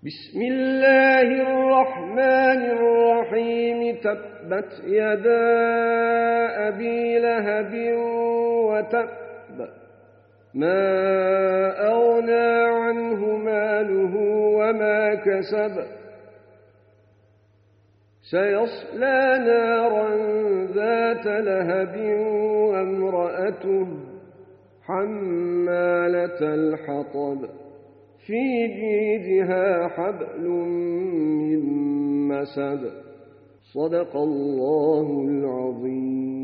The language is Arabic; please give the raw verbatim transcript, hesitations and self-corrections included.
بسم الله الرحمن الرحيم تبت يدا أبي لهب وتب ما أغنى عنه ماله وما كسب سيصلى نارا ذات لهب وامرأته حمالة الحطب في جيدها حبل من مسد صدق الله العظيم.